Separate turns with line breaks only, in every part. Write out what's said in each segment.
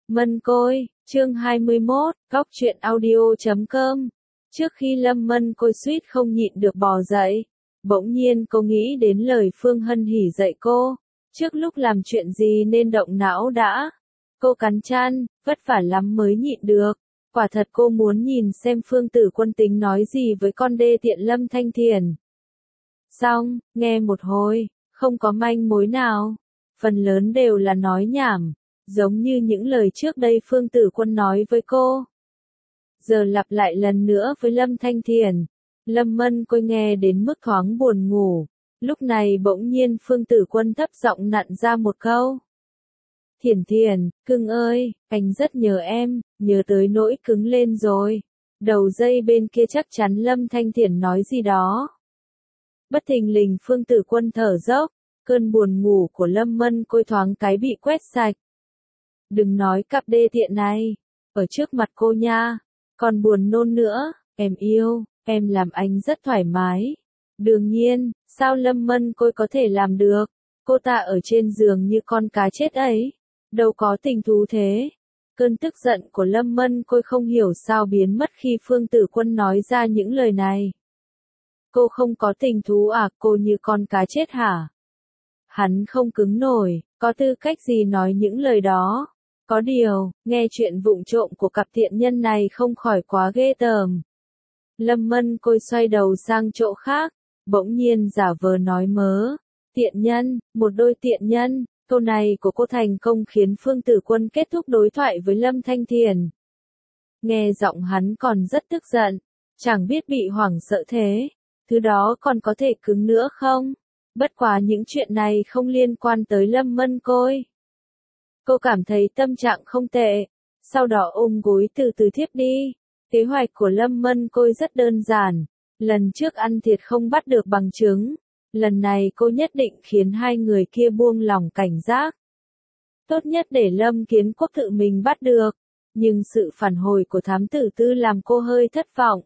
Mân Côi, chương 21, Góc truyện audio.com. Trước khi Lâm Mân Côi suýt không nhịn được bò dậy, bỗng nhiên cô nghĩ đến lời Phương Hân Hỉ dạy cô, trước lúc làm chuyện gì nên động não đã. Cô cắn răng, vất vả lắm mới nhịn được. Quả thật cô muốn nhìn xem Phương Tử Quân tính nói gì với con đê tiện Lâm Thanh Thiền. Xong, nghe một hồi, không có manh mối nào. Phần lớn đều là nói nhảm, giống như những lời trước đây Phương Tử Quân nói với cô. Giờ lặp lại lần nữa với Lâm Thanh Thiền. Lâm Mân Côi nghe đến mức thoáng buồn ngủ. Lúc này bỗng nhiên Phương Tử Quân thấp giọng nặn ra một câu. Thiền Thiền, cưng ơi, anh rất nhớ em, nhớ tới nỗi cứng lên rồi. Đầu dây bên kia chắc chắn Lâm Thanh Thiền nói gì đó. Bất thình lình Phương Tử Quân thở dốc, cơn buồn ngủ của Lâm Mân Côi thoáng cái bị quét sạch. Đừng nói cặp đê tiện này, ở trước mặt cô nha, còn buồn nôn nữa, em yêu, em làm anh rất thoải mái. Đương nhiên, sao Lâm Mân Côi có thể làm được, cô ta ở trên giường như con cá chết ấy, đâu có tình thú thế. Cơn tức giận của Lâm Mân Côi không hiểu sao biến mất khi Phương Tử Quân nói ra những lời này. Cô không có tình thú à, cô như con cá chết hả? Hắn không cứng nổi, có tư cách gì nói những lời đó. Có điều, nghe chuyện vụng trộm của cặp thiện nhân này không khỏi quá ghê tởm. Lâm Mân Côi xoay đầu sang chỗ khác, bỗng nhiên giả vờ nói mớ. Tiện nhân, một đôi tiện nhân, câu này của cô thành công khiến Phương Tử Quân kết thúc đối thoại với Lâm Thanh Thiền. Nghe giọng hắn còn rất tức giận, chẳng biết bị hoảng sợ thế, thứ đó còn có thể cứng nữa không? Bất quá những chuyện này không liên quan tới Lâm Mân Côi. Cô cảm thấy tâm trạng không tệ, sau đó ôm gối từ từ thiếp đi. Kế hoạch của Lâm Mân Côi rất đơn giản, lần trước ăn thiệt không bắt được bằng chứng, lần này cô nhất định khiến hai người kia buông lỏng cảnh giác. Tốt nhất để Lâm Kiến Quốc tự mình bắt được, nhưng sự phản hồi của thám tử Tư làm cô hơi thất vọng.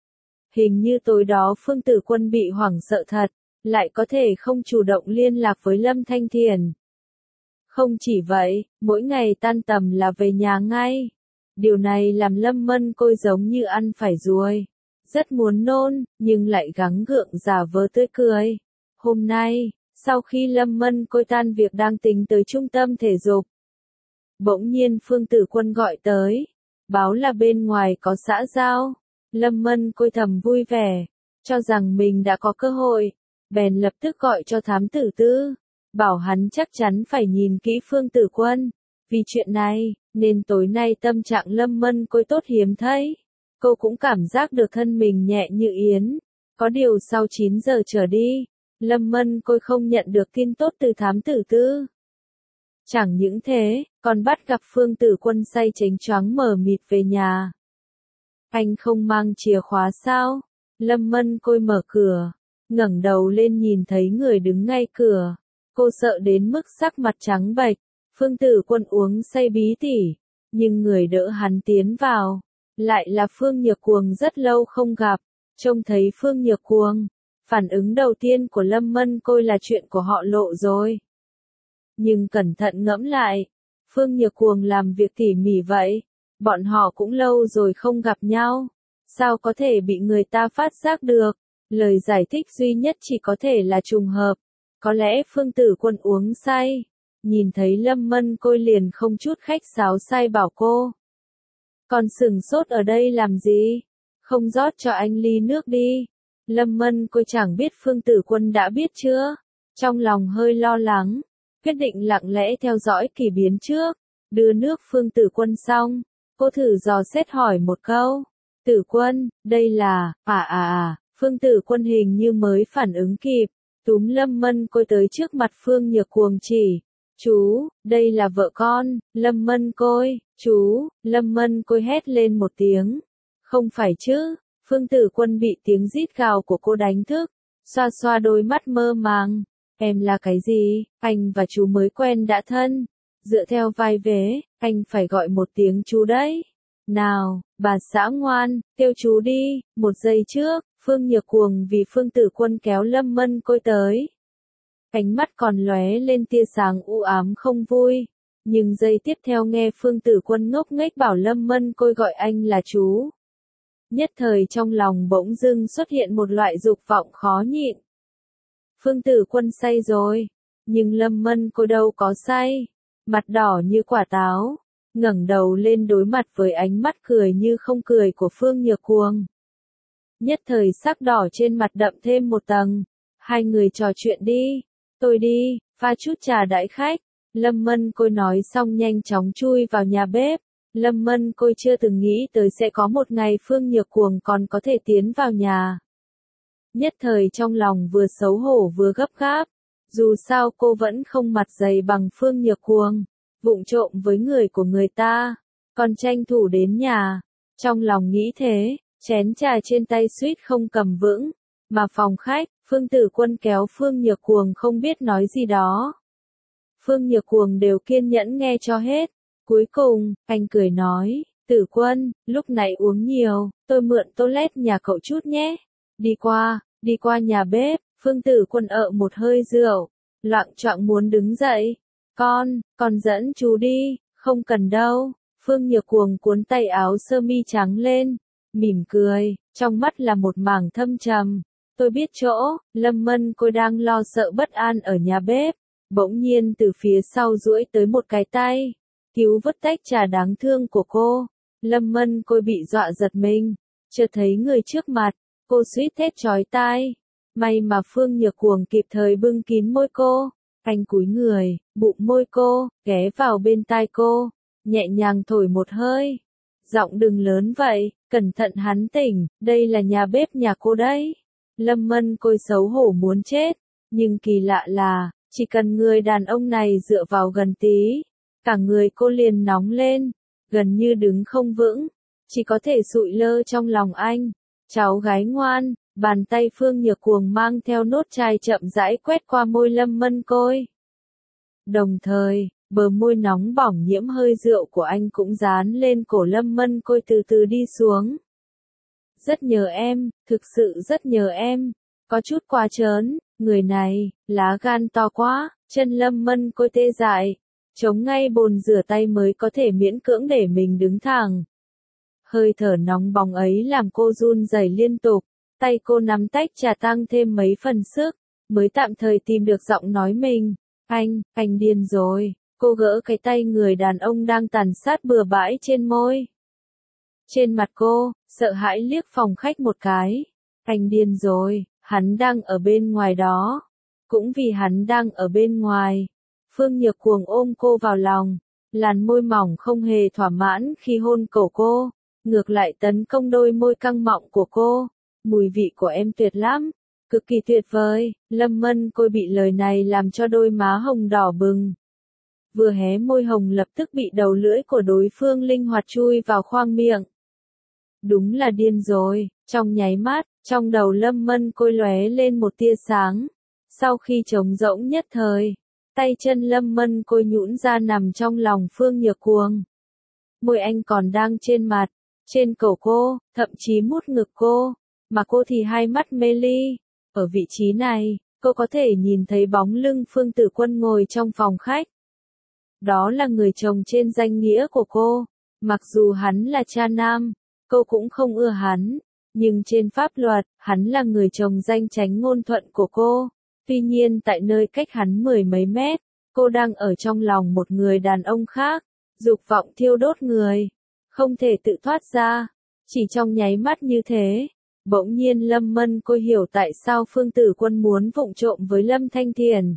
Hình như tối đó Phương Tử Quân bị hoảng sợ thật, lại có thể không chủ động liên lạc với Lâm Thanh Thiền. Không chỉ vậy, mỗi ngày tan tầm là về nhà ngay. Điều này làm Lâm Mân Côi giống như ăn phải ruồi. Rất muốn nôn, nhưng lại gắng gượng giả vờ tươi cười. Hôm nay, sau khi Lâm Mân Côi tan việc đang tính tới trung tâm thể dục, bỗng nhiên Phương Tử Quân gọi tới, báo là bên ngoài có xã giao. Lâm Mân Côi thầm vui vẻ, cho rằng mình đã có cơ hội, bèn lập tức gọi cho thám tử Tư, bảo hắn chắc chắn phải nhìn kỹ Phương Tử Quân. Vì chuyện này, nên tối nay tâm trạng Lâm Mân Côi tốt hiếm thấy. Cô cũng cảm giác được thân mình nhẹ như yến. Có điều sau 9 giờ trở đi, Lâm Mân Côi không nhận được tin tốt từ thám tử Tư. Chẳng những thế, còn bắt gặp Phương Tử Quân say chánh choáng mờ mịt về nhà. Anh không mang chìa khóa sao? Lâm Mân Côi mở cửa, ngẩng đầu lên nhìn thấy người đứng ngay cửa. Cô sợ đến mức sắc mặt trắng bệch. Phương Tử Quân uống say bí tỉ, nhưng người đỡ hắn tiến vào, lại là Phương Nhược Cuồng rất lâu không gặp. Trông thấy Phương Nhược Cuồng, phản ứng đầu tiên của Lâm Mân Côi là chuyện của họ lộ rồi. Nhưng cẩn thận ngẫm lại, Phương Nhược Cuồng làm việc tỉ mỉ vậy, bọn họ cũng lâu rồi không gặp nhau, sao có thể bị người ta phát giác được? Lời giải thích duy nhất chỉ có thể là trùng hợp. Có lẽ Phương Tử Quân uống say, nhìn thấy Lâm Mân Côi liền không chút khách sáo sai bảo cô. Còn sừng sốt ở đây làm gì? Không rót cho anh ly nước đi. Lâm Mân Côi chẳng biết Phương Tử Quân đã biết chưa? Trong lòng hơi lo lắng, quyết định lặng lẽ theo dõi kỳ biến trước. Đưa nước Phương Tử Quân xong, cô thử dò xét hỏi một câu. Tử Quân, đây là, Phương Tử Quân hình như mới phản ứng kịp, túm Lâm Mân Côi tới trước mặt Phương Nhược Cuồng chỉ. Chú, đây là vợ con, Lâm Mân Côi, chú, Lâm Mân Côi hét lên một tiếng. Không phải chứ, Phương Tử Quân bị tiếng rít gào của cô đánh thức, xoa xoa đôi mắt mơ màng. Em là cái gì, anh và chú mới quen đã thân. Dựa theo vai vế, anh phải gọi một tiếng chú đấy. Nào, bà xã ngoan, kêu chú đi. Một giây trước, Phương Nhược Cuồng vì Phương Tử Quân kéo Lâm Mân Côi tới. Ánh mắt còn lóe lên tia sáng u ám không vui. Nhưng giây tiếp theo nghe Phương Tử Quân ngốc nghếch bảo Lâm Mân Côi gọi anh là chú. Nhất thời trong lòng bỗng dưng xuất hiện một loại dục vọng khó nhịn. Phương Tử Quân say rồi, nhưng Lâm Mân Côi đâu có say, mặt đỏ như quả táo, ngẩng đầu lên đối mặt với ánh mắt cười như không cười của Phương Nhược Cuồng. Nhất thời sắc đỏ trên mặt đậm thêm một tầng, hai người trò chuyện đi, tôi đi, pha chút trà đãi khách. Lâm Mân Côi nói xong nhanh chóng chui vào nhà bếp. Lâm Mân Côi chưa từng nghĩ tới sẽ có một ngày Phương Nhược Cuồng còn có thể tiến vào nhà. Nhất thời trong lòng vừa xấu hổ vừa gấp gáp, dù sao cô vẫn không mặt dày bằng Phương Nhược Cuồng, vụng trộm với người của người ta, còn tranh thủ đến nhà. Trong lòng nghĩ thế, chén trà trên tay suýt không cầm vững, mà phòng khách, Phương Tử Quân kéo Phương Nhược Cuồng không biết nói gì đó. Phương Nhược Cuồng đều kiên nhẫn nghe cho hết. Cuối cùng, anh cười nói, Tử Quân, lúc nãy uống nhiều, tôi mượn toilet nhà cậu chút nhé. Đi qua nhà bếp, Phương Tử Quân một hơi rượu, loạng choạng muốn đứng dậy. Con dẫn chú đi, không cần đâu. Phương Nhược Cuồng cuốn tay áo sơ mi trắng lên, mỉm cười, trong mắt là một mảng thâm trầm. Tôi biết chỗ, Lâm Mân Côi đang lo sợ bất an ở nhà bếp. Bỗng nhiên từ phía sau duỗi tới một cái tay, cứu vớt tách trà đáng thương của cô. Lâm Mân Côi bị dọa giật mình, chợt thấy người trước mặt, cô suýt thét chói tai. May mà Phương Nhược Cuồng kịp thời bưng kín môi cô, anh cúi người, bụng môi cô, ghé vào bên tai cô, nhẹ nhàng thổi một hơi. Giọng đừng lớn vậy, cẩn thận hắn tỉnh, đây là nhà bếp nhà cô đấy. Lâm Mân Côi xấu hổ muốn chết, nhưng kỳ lạ là, chỉ cần người đàn ông này dựa vào gần tí, cả người cô liền nóng lên, gần như đứng không vững, chỉ có thể sụi lơ trong lòng anh. Cháu gái ngoan, bàn tay Phương Nhược Cuồng mang theo nốt chai chậm rãi quét qua môi Lâm Mân Côi. Đồng thời, bờ môi nóng bỏng nhiễm hơi rượu của anh cũng dán lên cổ Lâm Mân Côi từ từ đi xuống. Rất nhớ em, thực sự rất nhớ em, có chút quá trớn, người này, lá gan to quá, chân Lâm Mân Côi tê dại, chống ngay bồn rửa tay mới có thể miễn cưỡng để mình đứng thẳng. Hơi thở nóng bỏng ấy làm cô run rẩy liên tục, tay cô nắm tách trà tăng thêm mấy phần sức, mới tạm thời tìm được giọng nói mình. Anh điên rồi. Cô gỡ cái tay người đàn ông đang tàn sát bừa bãi trên môi. Trên mặt cô, sợ hãi liếc phòng khách một cái. Anh điên rồi, hắn đang ở bên ngoài đó. Cũng vì hắn đang ở bên ngoài. Phương Nhược Cuồng ôm cô vào lòng, làn môi mỏng không hề thỏa mãn khi hôn cổ cô, ngược lại tấn công đôi môi căng mọng của cô. Mùi vị của em tuyệt lắm, cực kỳ tuyệt vời. Lâm Mân Côi bị lời này làm cho đôi má hồng đỏ bừng. Vừa hé môi hồng lập tức bị đầu lưỡi của đối phương linh hoạt chui vào khoang miệng. Đúng là điên rồi, trong nháy mắt, trong đầu Lâm Mân Côi lóe lên một tia sáng. Sau khi trống rỗng nhất thời, tay chân Lâm Mân Côi nhũn ra nằm trong lòng Phương Nhược Cuồng. Môi anh còn đang trên mặt, trên cổ cô, thậm chí mút ngực cô, mà cô thì hai mắt mê ly. Ở vị trí này, cô có thể nhìn thấy bóng lưng Phương Tử Quân ngồi trong phòng khách. Đó là người chồng trên danh nghĩa của cô, mặc dù hắn là cha nam, cô cũng không ưa hắn, nhưng trên pháp luật, hắn là người chồng danh chánh ngôn thuận của cô. Tuy nhiên tại nơi cách hắn mười mấy mét, cô đang ở trong lòng một người đàn ông khác, dục vọng thiêu đốt người, không thể tự thoát ra. Chỉ trong nháy mắt như thế, bỗng nhiên Lâm Mân Côi hiểu tại sao Phương Tử Quân muốn vụng trộm với Lâm Thanh Thiền.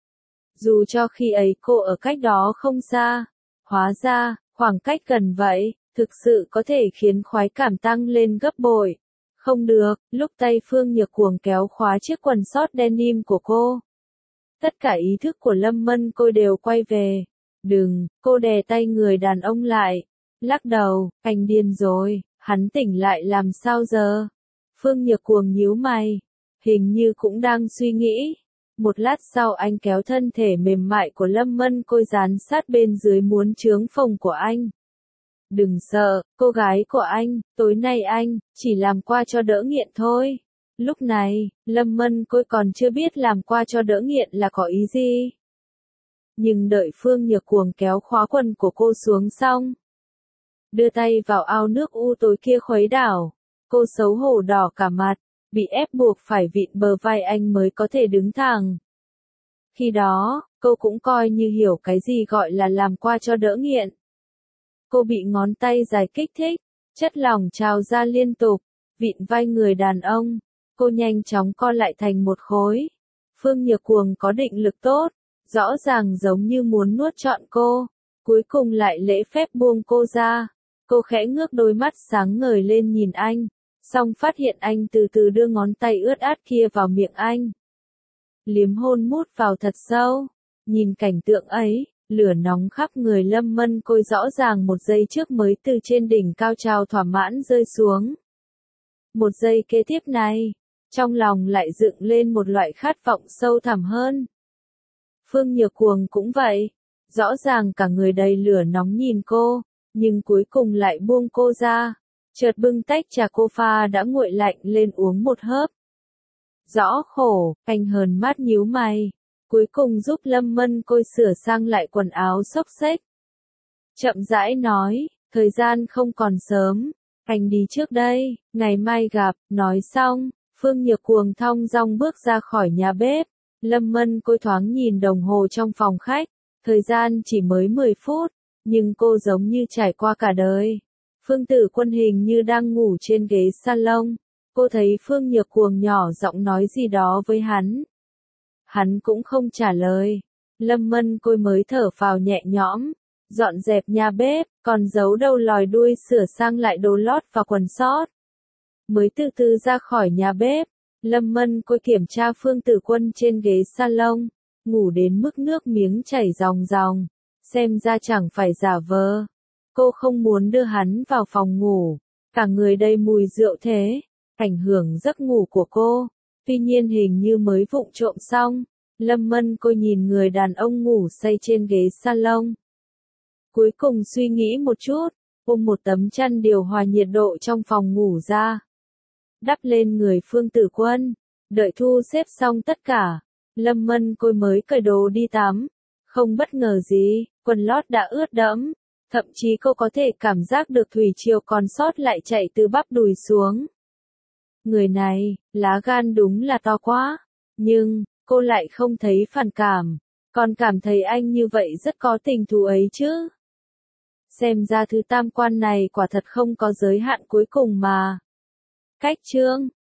Dù cho khi ấy cô ở cách đó không xa, hóa ra, khoảng cách gần vậy, thực sự có thể khiến khoái cảm tăng lên gấp bội. Không được, lúc tay Phương Nhược Cuồng kéo khóa chiếc quần sót denim của cô. Tất cả ý thức của Lâm Mân Côi đều quay về. Đừng, cô đè tay người đàn ông lại. Lắc đầu, anh điên rồi, hắn tỉnh lại làm sao giờ? Phương Nhược Cuồng nhíu mày, hình như cũng đang suy nghĩ. Một lát sau anh kéo thân thể mềm mại của Lâm Mân Côi dán sát bên dưới muốn trướng phồng của anh. Đừng sợ, cô gái của anh, tối nay anh chỉ làm qua cho đỡ nghiện thôi. Lúc này, Lâm Mân Côi còn chưa biết làm qua cho đỡ nghiện là có ý gì. Nhưng đợi Phương Nhược Cuồng kéo khóa quần của cô xuống xong, đưa tay vào ao nước u tối kia khuấy đảo, cô xấu hổ đỏ cả mặt, bị ép buộc phải vịn bờ vai anh mới có thể đứng thẳng. Khi đó, cô cũng coi như hiểu cái gì gọi là làm qua cho đỡ nghiện. Cô bị ngón tay dài kích thích, chất lỏng trào ra liên tục, vịn vai người đàn ông, cô nhanh chóng co lại thành một khối. Phương Nhược Cuồng có định lực tốt, rõ ràng giống như muốn nuốt trọn cô, cuối cùng lại lễ phép buông cô ra. Cô khẽ ngước đôi mắt sáng ngời lên nhìn anh, xong phát hiện anh từ từ đưa ngón tay ướt át kia vào miệng anh. Liếm hôn mút vào thật sâu, nhìn cảnh tượng ấy, lửa nóng khắp người Lâm Mân Côi rõ ràng một giây trước mới từ trên đỉnh cao trào thỏa mãn rơi xuống. Một giây kế tiếp này, trong lòng lại dựng lên một loại khát vọng sâu thẳm hơn. Phương Nhược Cuồng cũng vậy, rõ ràng cả người đầy lửa nóng nhìn cô, nhưng cuối cùng lại buông cô ra, chợt bưng tách trà cô pha đã nguội lạnh lên uống một hớp. Rõ khổ, anh hờn mắt nhíu mày, cuối cùng giúp Lâm Mân Côi sửa sang lại quần áo xốc xếch. Chậm rãi nói, thời gian không còn sớm, anh đi trước đây, ngày mai gặp. Nói xong, Phương Nhược Cuồng thong dong bước ra khỏi nhà bếp. Lâm Mân Côi thoáng nhìn đồng hồ trong phòng khách, thời gian chỉ mới 10 phút, nhưng cô giống như trải qua cả đời. Phương Tử Quân hình như đang ngủ trên ghế salon, cô thấy Phương Nhược Cuồng nhỏ giọng nói gì đó với hắn. Hắn cũng không trả lời. Lâm Mân Côi mới thở phào nhẹ nhõm, dọn dẹp nhà bếp, còn giấu đầu lòi đuôi sửa sang lại đồ lót và quần sót. Mới từ từ ra khỏi nhà bếp, Lâm Mân Côi kiểm tra Phương Tử Quân trên ghế salon, ngủ đến mức nước miếng chảy ròng ròng, xem ra chẳng phải giả vờ. Cô không muốn đưa hắn vào phòng ngủ, cả người đầy mùi rượu thế, ảnh hưởng giấc ngủ của cô. Tuy nhiên hình như mới vụng trộm xong, Lâm Mân Côi nhìn người đàn ông ngủ say trên ghế salon. Cuối cùng suy nghĩ một chút, ôm một tấm chăn điều hòa nhiệt độ trong phòng ngủ ra, đắp lên người Phương Tử Quân. Đợi thu xếp xong tất cả, Lâm Mân Côi mới cởi đồ đi tắm. Không bất ngờ gì, quần lót đã ướt đẫm, thậm chí cô có thể cảm giác được thủy triều còn sót lại chạy từ bắp đùi xuống. Người này, lá gan đúng là to quá, nhưng cô lại không thấy phản cảm, còn cảm thấy anh như vậy rất có tình thú ấy chứ. Xem ra thứ tam quan này quả thật không có giới hạn cuối cùng mà. Cách chương